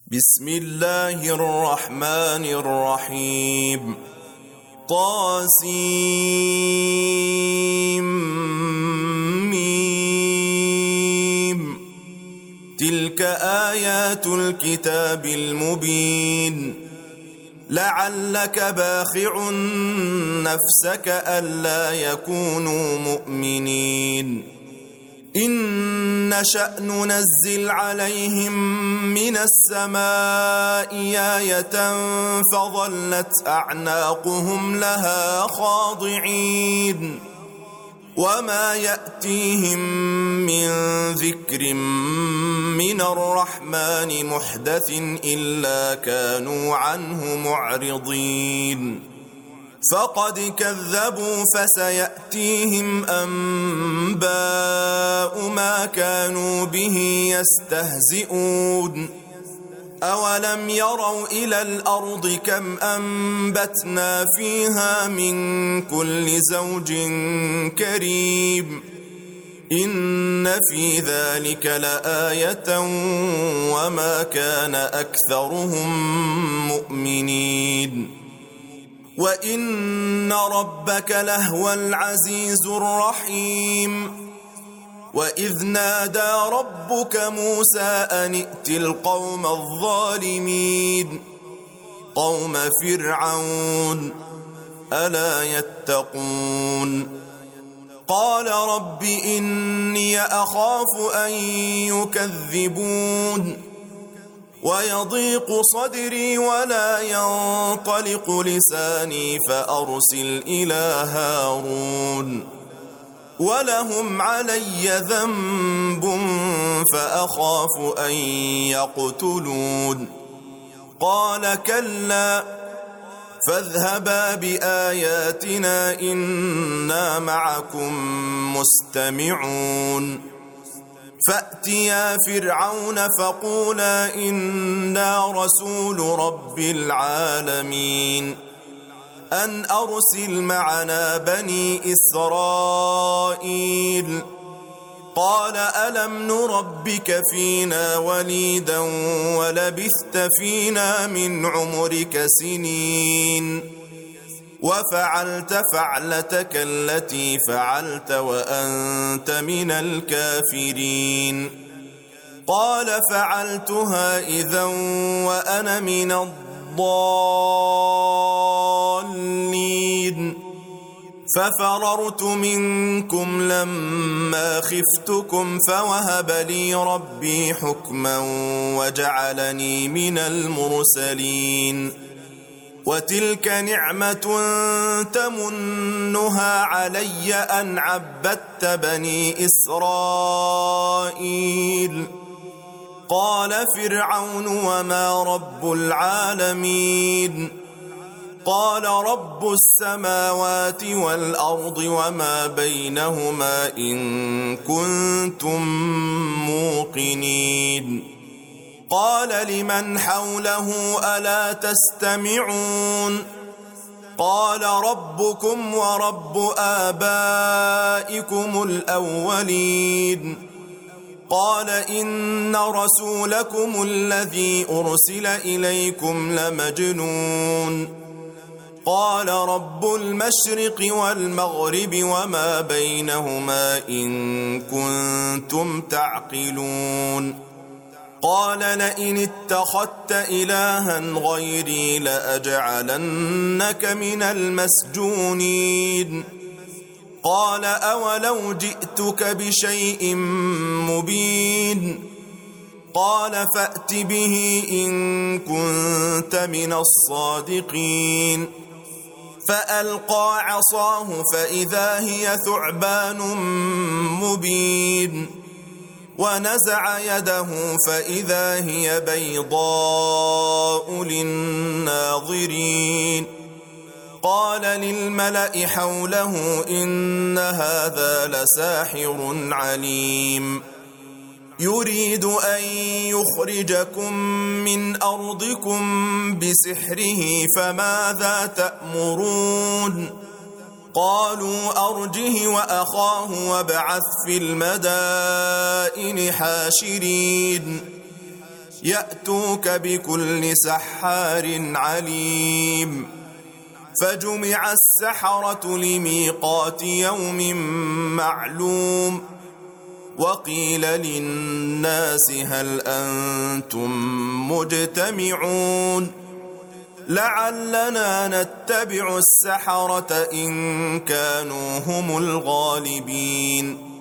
بسم الله الرحمن الرحيم. طاسيم. تلك آيات الكتاب المبين. لعلك باخع نفسك ألا يكونوا مؤمنين. إن نشأ ننزل عليهم من السماء آية فظلت أعناقهم لها خاضعين. وما يأتيهم من ذكر من الرحمن محدث إلا كانوا عنه معرضين. فقد كذبوا فسيأتيهم أنباء ما كانوا به يستهزئون. أولم يروا إلى الأرض كم أنبتنا فيها من كل زوج كريم. إن في ذلك لآية وما كان أكثرهم مؤمنين. وإن ربك لهو العزيز الرحيم. وإذ نادى ربك موسى أن ائت القوم الظالمين قوم فرعون ألا يتقون. قال رب إني أخاف أن يكذبون ويضيق صدري ولا ينطلق لساني فأرسل إلى هارون ولهم علي ذنب فأخاف أن يقتلون. قال كلا فاذهبا بآياتنا إنا معكم مستمعون. فأتيا فرعون فقولا إنا رسول رب العالمين أن أرسل معنا بني إسرائيل. قال ألم نربك فينا وليدا ولبثت فينا من عمرك سنين وفعلت فعلتك التي فعلت وأنت من الكافرين. قال فعلتها إذا وأنا من الضالين. ففررت منكم لما خفتكم فوهب لي ربي حكما وجعلني من المرسلين. وتلك نعمة تمنها علي أن عبدت بني إسرائيل. قال فرعون وما رب العالمين. قال رب السماوات والأرض وما بينهما إن كنتم موقنين. قال لمن حوله ألا تستمعون. قال ربكم ورب آبائكم الأولين. قال إن رسولكم الذي أرسل إليكم لمجنون. قال رب المشرق والمغرب وما بينهما إن كنتم تعقلون. قال لئن اتخذت إلها غيري لأجعلنك من المسجونين. قال أولو جئتك بشيء مبين. قال فأت به إن كنت من الصادقين. فألقى عصاه فإذا هي ثعبان مبين. ونزع يده فإذا هي بيضاء للناظرين. قال للملأ حوله إن هذا لساحر عليم يريد أن يخرجكم من أرضكم بسحره فماذا تأمرون. قالوا أرجه وأخاه وابعث في المدائن حاشرين يأتوك بكل سحار عليم فجمع السحرة لميقات يوم معلوم وقيل للناس هل أنتم مجتمعون لعلنا نتبع السحرة إن كانوا هم الغالبين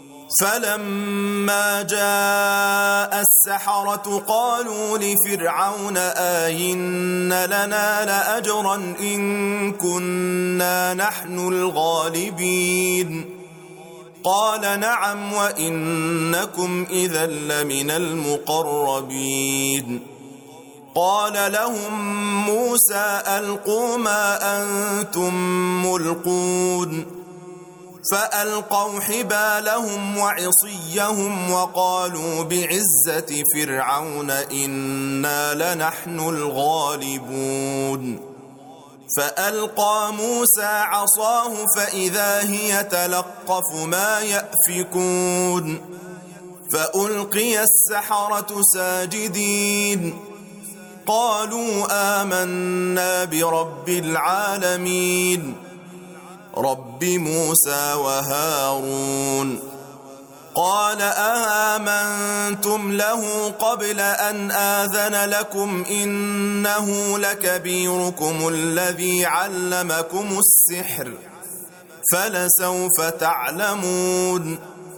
فلما جاء السحرة قالوا لفرعون آئن لنا لأجرا إن كنا نحن الغالبين قال نعم وإنكم إذا لمن المقربين قال لهم موسى ألقوا ما أنتم ملقون فألقوا حبالهم وعصيهم وقالوا بعزة فرعون إنا لنحن الغالبون فألقى موسى عصاه فإذا هي تلقف ما يأفكون فألقي السحرة ساجدين قالوا آمنا برب العالمين رب موسى وهارون قال آمنتم له قبل أن آذن لكم إنه لكبيركم الذي علمكم السحر فلسوف تعلمون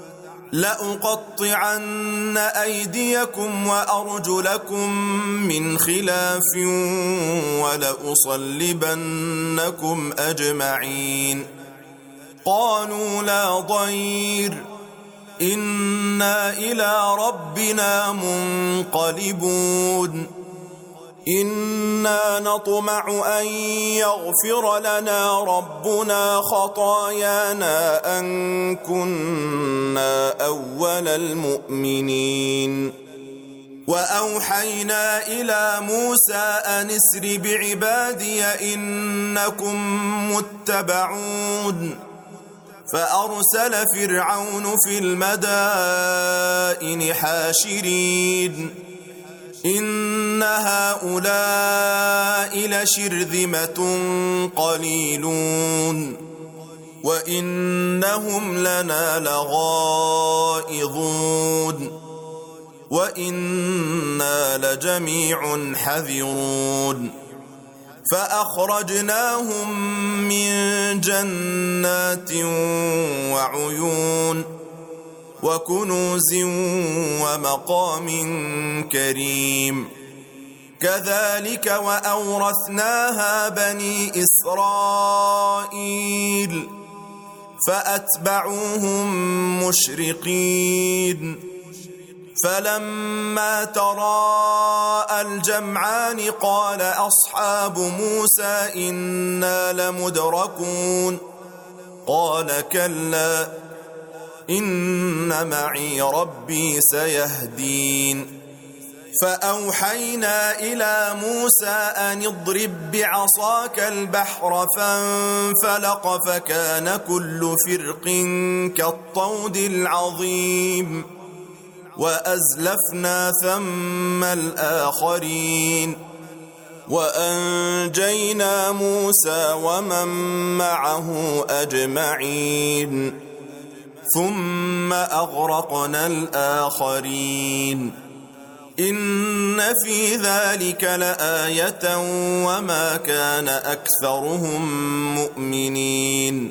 لأقطعن أيديكم وأرجلكم من خلاف ولأصلبنكم أجمعين قالوا لا ضير إنا إلى ربنا منقلبون إنا نطمع أن يغفر لنا ربنا خطايانا أن كنا أول المؤمنين وأوحينا إلى موسى أن اسر بعبادي إنكم متبعون فأرسل فرعون في المدائن حاشرين إن هؤلاء لشرذمة قليلون وإنهم لنا لغائظون وإنا لجميع حذرون فأخرجناهم من جنات وعيون وكنوز ومقام كريم كذلك وأورثناها بني إسرائيل فأتبعوهم مشرقين فلما تراءى الجمعان قال أصحاب موسى إنا لمدركون قال كلا إن معي ربي سيهدين فأوحينا إلى موسى أن اضرب بعصاك البحر فانفلق فكان كل فرق كالطود العظيم وأزلفنا ثم الآخرين وأنجينا موسى ومن معه أجمعين ثم أغرقنا الآخرين إن في ذلك لآية وما كان أكثرهم مؤمنين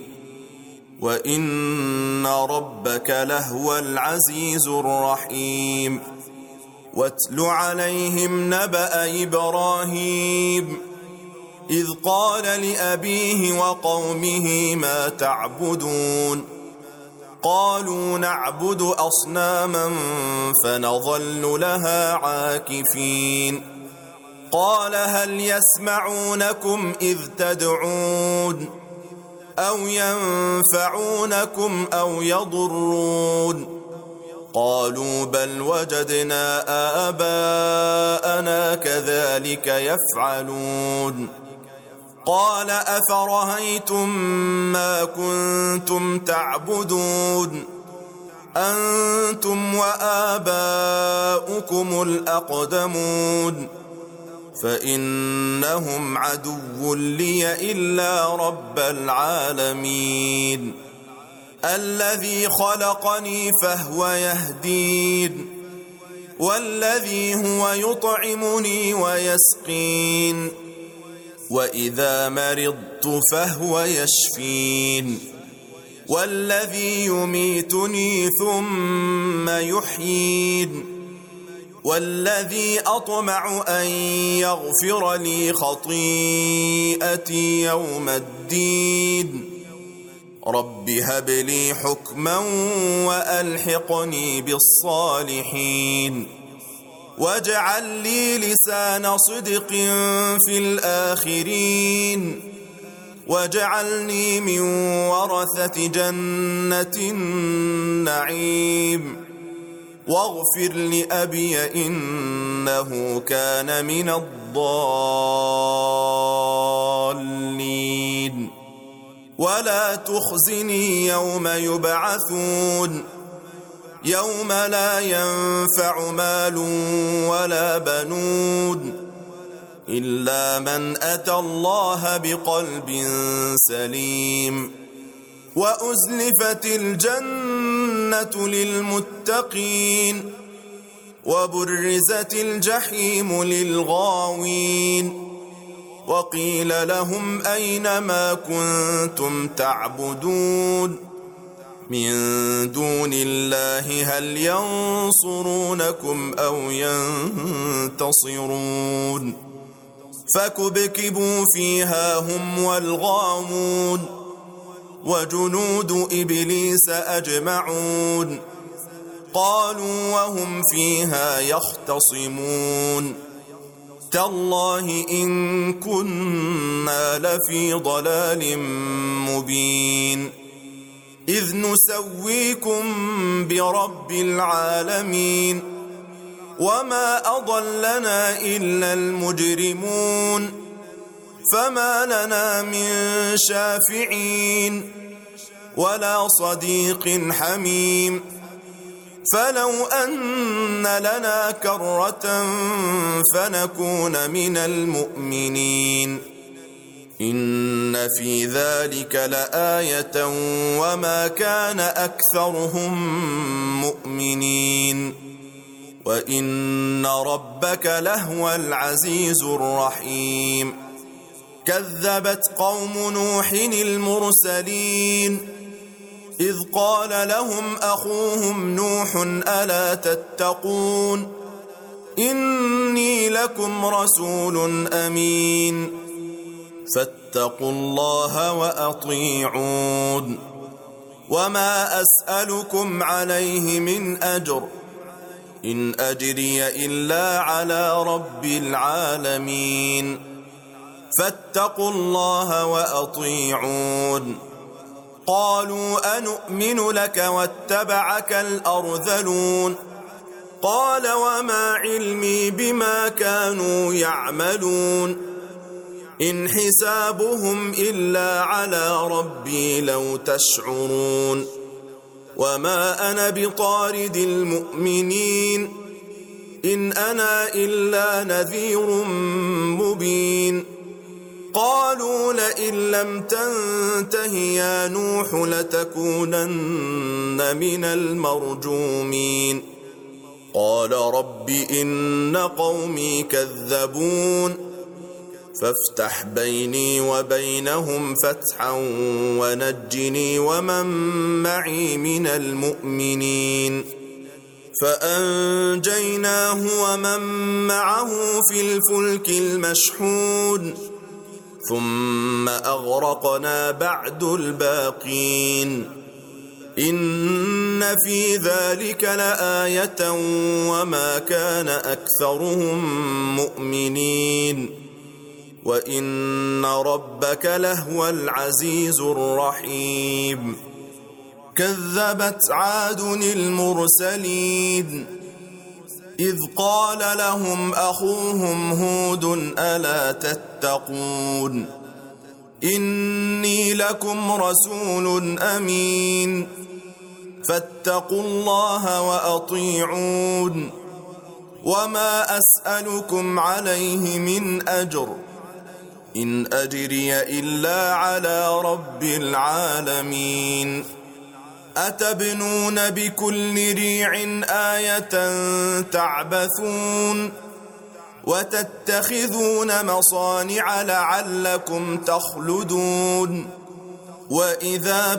وإن ربك لهو العزيز الرحيم واتل عليهم نبأ إبراهيم إذ قال لأبيه وقومه ما تعبدون قالوا نعبد أصناما فنظل لها عاكفين قال هل يسمعونكم إذ تدعون أو ينفعونكم أو يضرون قالوا بل وجدنا آباءنا كذلك يفعلون قال أفرهيتم ما كنتم تعبدون أنتم وآباؤكم الأقدمون فإنهم عدو لي إلا رب العالمين الذي خلقني فهو يهدين والذي هو يطعمني ويسقين وإذا مرضت فهو يشفين والذي يميتني ثم يحيين والذي أطمع أن يغفر لي خطيئتي يوم الدين رب هب لي حكما وألحقني بالصالحين واجعل لي لسان صدق في الآخرين واجعلني من ورثة جنة النعيم واغفر لأبي إنه كان من الضالين ولا تخزني يوم يبعثون يوم لا ينفع مال ولا بنون إلا من أتى الله بقلب سليم وأزلفت الجنة للمتقين وبرزت الجحيم للغاوين وقيل لهم أين ما كنتم تعبدون من دون الله هل ينصرونكم أو ينتصرون فكبكبوا فيها هم والغاوون وجنود إبليس أجمعون قالوا وهم فيها يختصمون تالله إن كنا لفي ضلال مبين إذ نسويكم برب العالمين وما أضلنا إلا المجرمون فما لنا من شافعين ولا صديق حميم فلو أن لنا كرة فنكون من المؤمنين إن في ذلك لآية وما كان أكثرهم مؤمنين وإن ربك لهو العزيز الرحيم كذبت قوم نوح المرسلين إذ قال لهم أخوهم نوح ألا تتقون إني لكم رسول أمين فاتقوا الله وأطيعون وما أسألكم عليه من أجر إن أجري إلا على رب العالمين فاتقوا الله وأطيعون قالوا أنؤمن لك واتبعك الأرذلون قال وما علمي بما كانوا يعملون إن حسابهم إلا على ربي لو تشعرون وما أنا بطارد المؤمنين إن أنا إلا نذير مبين قالوا لئن لم تنته يا نوح لتكونن من المرجومين قال رب إن قومي كذبون فافتح بيني وبينهم فتحا ونجني ومن معي من المؤمنين فأنجيناه ومن معه في الفلك المشحون ثم أغرقنا بعد الباقين إن في ذلك لآية وما كان أكثرهم مؤمنين وإن ربك لهو العزيز الرحيم كذبت عاد المرسلين إذ قال لهم أخوهم هود ألا تتقون إني لكم رسول أمين فاتقوا الله وأطيعون وما أسألكم عليه من أجر إن أجري إلا على رب العالمين أتبنون بكل ريع آية تعبثون وتتخذون مصانع لعلكم تخلدون وإذا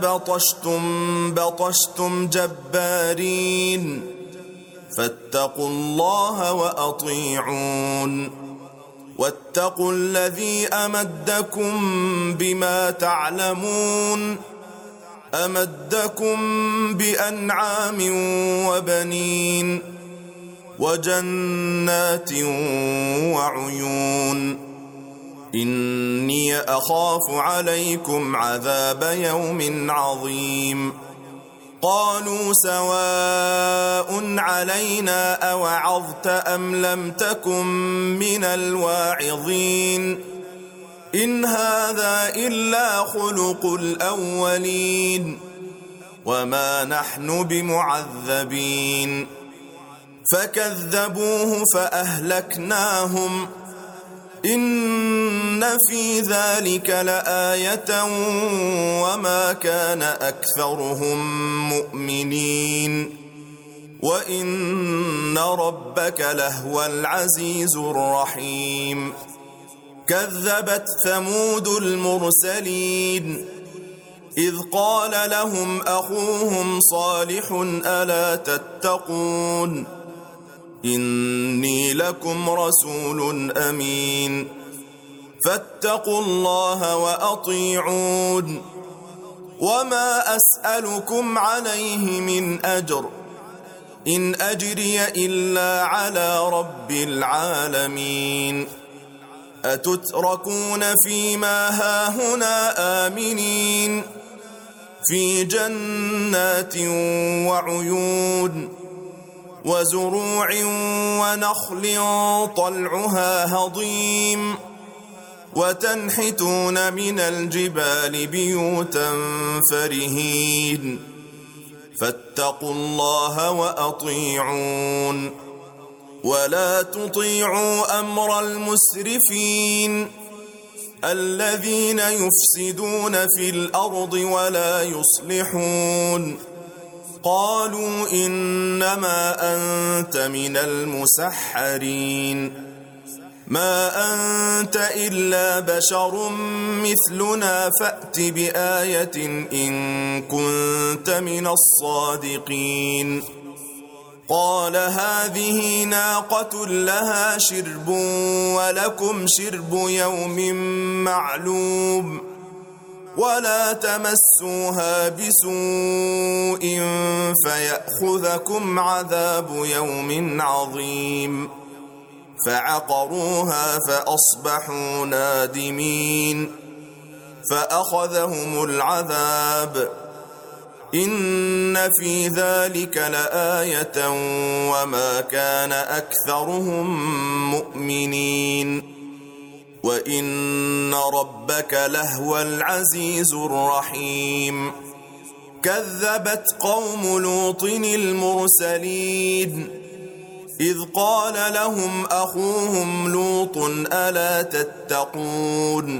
بطشتم جبارين فاتقوا الله وأطيعون واتقوا الذي أمدكم بما تعلمون أمدكم بأنعام وبنين وجنات وعيون إني أخاف عليكم عذاب يوم عظيم قالوا سواء علينا أوعظت أم لم تكن من الواعظين إن هذا إلا خلق الأولين وما نحن بمعذبين فكذبوه فأهلكناهم إن في ذلك لآية وما كان أكثرهم مؤمنين وإن ربك لهو العزيز الرحيم كذبت ثمود المرسلين إذ قال لهم أخوهم صالح ألا تتقون إني لكم رسول أمين فاتقوا الله وأطيعون وما أسألكم عليه من أجر إن أجري إلا على رب العالمين أتتركون فيما هاهنا آمنين في جنات وعيون وزروع ونخل طلعها هضيم وتنحتون من الجبال بيوتا فرهين فاتقوا الله وأطيعون ولا تطيعوا أمر المسرفين الذين يفسدون في الأرض ولا يصلحون قالوا إنما أنت من المسحرين ما أنت إلا بشر مثلنا فأت بآية إن كنت من الصادقين قال هذه ناقة لها شرب ولكم شرب يوم معلوم ولا تمسوها بسوء فيأخذكم عذاب يوم عظيم فعقروها فأصبحوا نادمين فأخذهم العذاب إن في ذلك لآية وما كان أكثرهم مؤمنين وإن ربك لهو العزيز الرحيم كذبت قوم لوط المرسلين إذ قال لهم أخوهم لوط ألا تتقون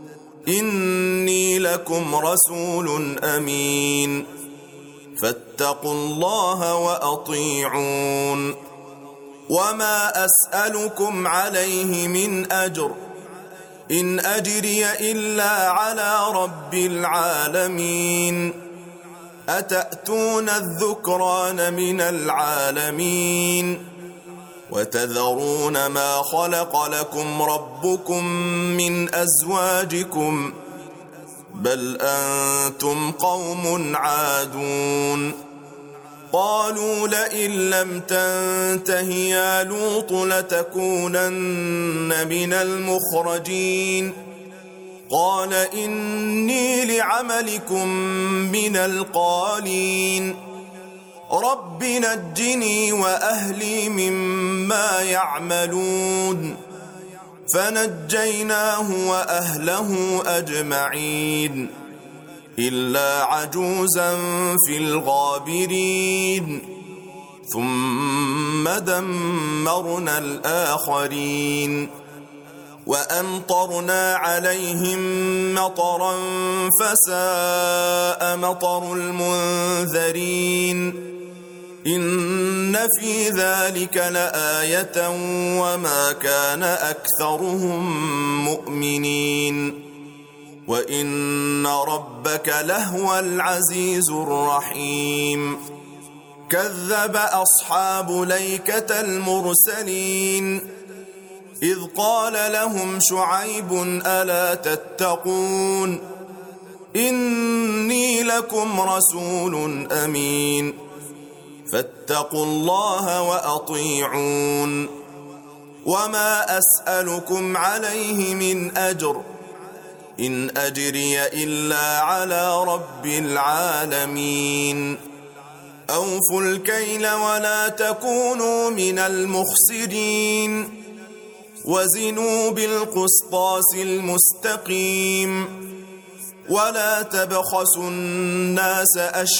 إني لكم رسول أمين فاتقوا الله وأطيعون وما أسألكم عليه من أجر إن أجري إلا على رب العالمين أتأتون الذكران من العالمين وتذرون ما خلق لكم ربكم من أزواجكم بل أنتم قوم عادون قالوا لئن لم تنته يا لوط لتكونن من المخرجين قال إني لعملكم من القالين رب نجني وأهلي مما يعملون فنجيناه وأهله أجمعين إلا عجوزا في الغابرين ثم دمرنا الآخرين وأمطرنا عليهم مطرا فساء مطر المنذرين إن في ذلك لآية وما كان أكثرهم مؤمنين وإن ربك لهو العزيز الرحيم كذب أصحاب ليكة المرسلين إذ قال لهم شعيب ألا تتقون إني لكم رسول أمين فاتقوا الله وأطيعون وما أسألكم عليه من أجر إن أجري إلا على رب العالمين أوفوا الكيل ولا تكونوا من المخسرين وزنوا بالقسطاس المستقيم ولا تبخسوا الناس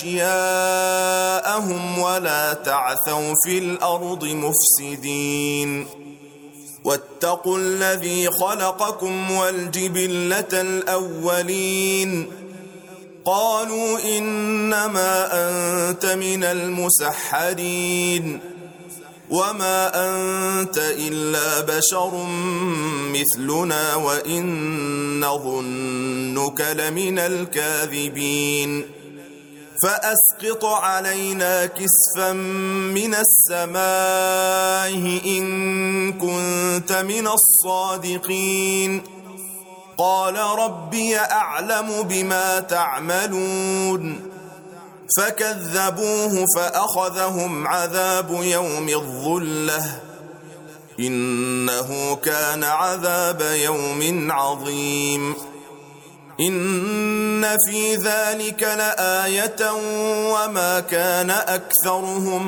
أشياءهم ولا تعثوا في الأرض مفسدين واتقوا الذي خلقكم والجبلة الأولين قالوا إنما أنت من المسحرين وما أنت إلا بشر مثلنا وإن نظنك لمن الكاذبين فأسقط علينا كسفا من السماء إن كنت من الصادقين قال ربي أعلم بما تعملون فكذبوه فأخذهم عذاب يوم الظلة إنه كان عذاب يوم عظيم إن في ذلك لآية وما كان أكثرهم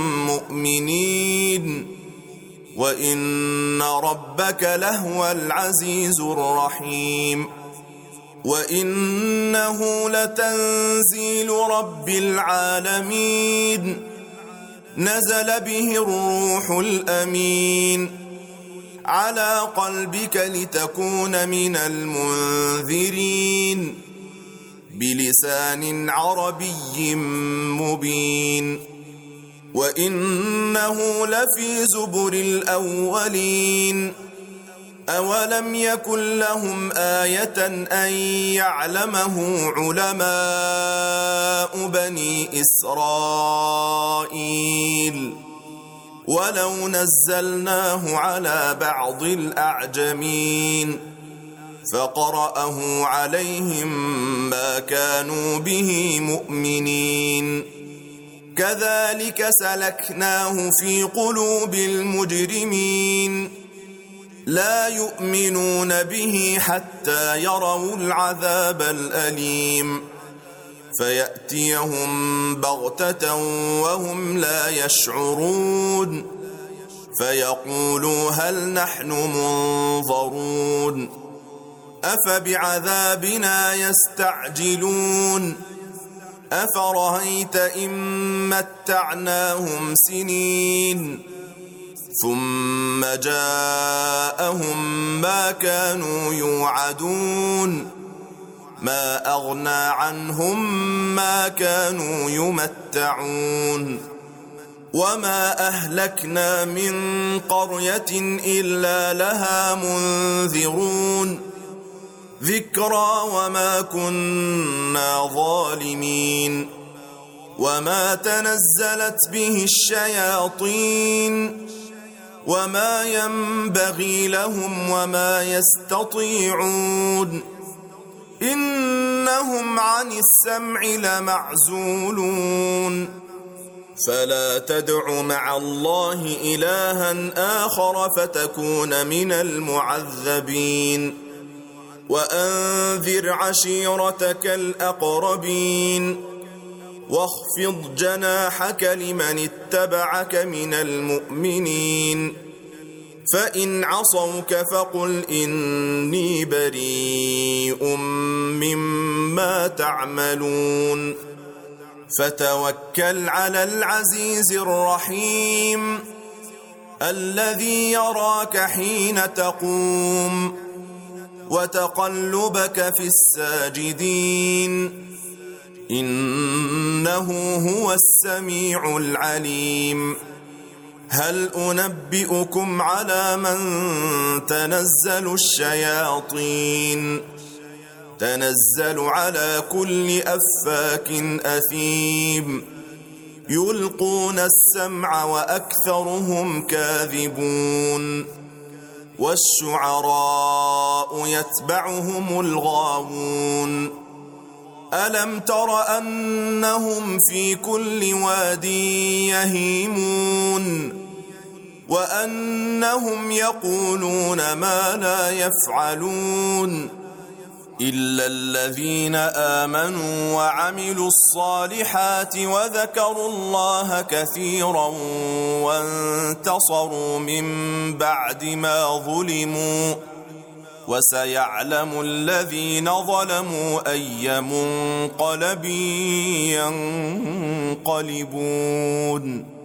مؤمنين وإن ربك لهو العزيز الرحيم وإنه لتنزيل رب العالمين نزل به الروح الأمين على قلبك لتكون من المنذرين بلسان عربي مبين وإنه لفي زبر الأولين أولم يكن لهم آية أن يعلمه علماء بني إسرائيل ولو نزلناه على بعض الأعجمين فقرأه عليهم ما كانوا به مؤمنين كذلك سلكناه في قلوب المجرمين لا يؤمنون به حتى يروا العذاب الأليم فيأتيهم بغتة وهم لا يشعرون فيقولوا هل نحن منظرون أفبعذابنا يستعجلون أفرأيت إن متعناهم سنين ثم جاءهم ما كانوا يوعدون ما أغنى عنهم ما كانوا يمتعون وما أهلكنا من قرية إلا لها منذرون ذكرى وما كنا ظالمين وما تنزلت به الشياطين وما ينبغي لهم وما يستطيعون إنهم عن السمع لمعزولون فلا تدع مع الله إلها آخر فتكون من المعذبين وأنذر عشيرتك الأقربين واخفض جناحك لمن اتبعك من المؤمنين فإن عصوك فقل إني بريء مما تعملون فتوكل على العزيز الرحيم الذي يراك حين تقوم وتقلبك في الساجدين إنه هو السميع العليم هل أنبئكم على من تنزل الشياطين تنزل على كل أفاك أثيم يلقون السمع وأكثرهم كاذبون والشعراء يتبعهم الغاوون ألم تر أنهم في كل واد يهيمون وأنهم يقولون ما لا يفعلون إلا الذين آمنوا وعملوا الصالحات وذكروا الله كثيرا وانتصروا من بعد ما ظلموا وسيعلم الذين ظلموا أي منقلب ينقلبون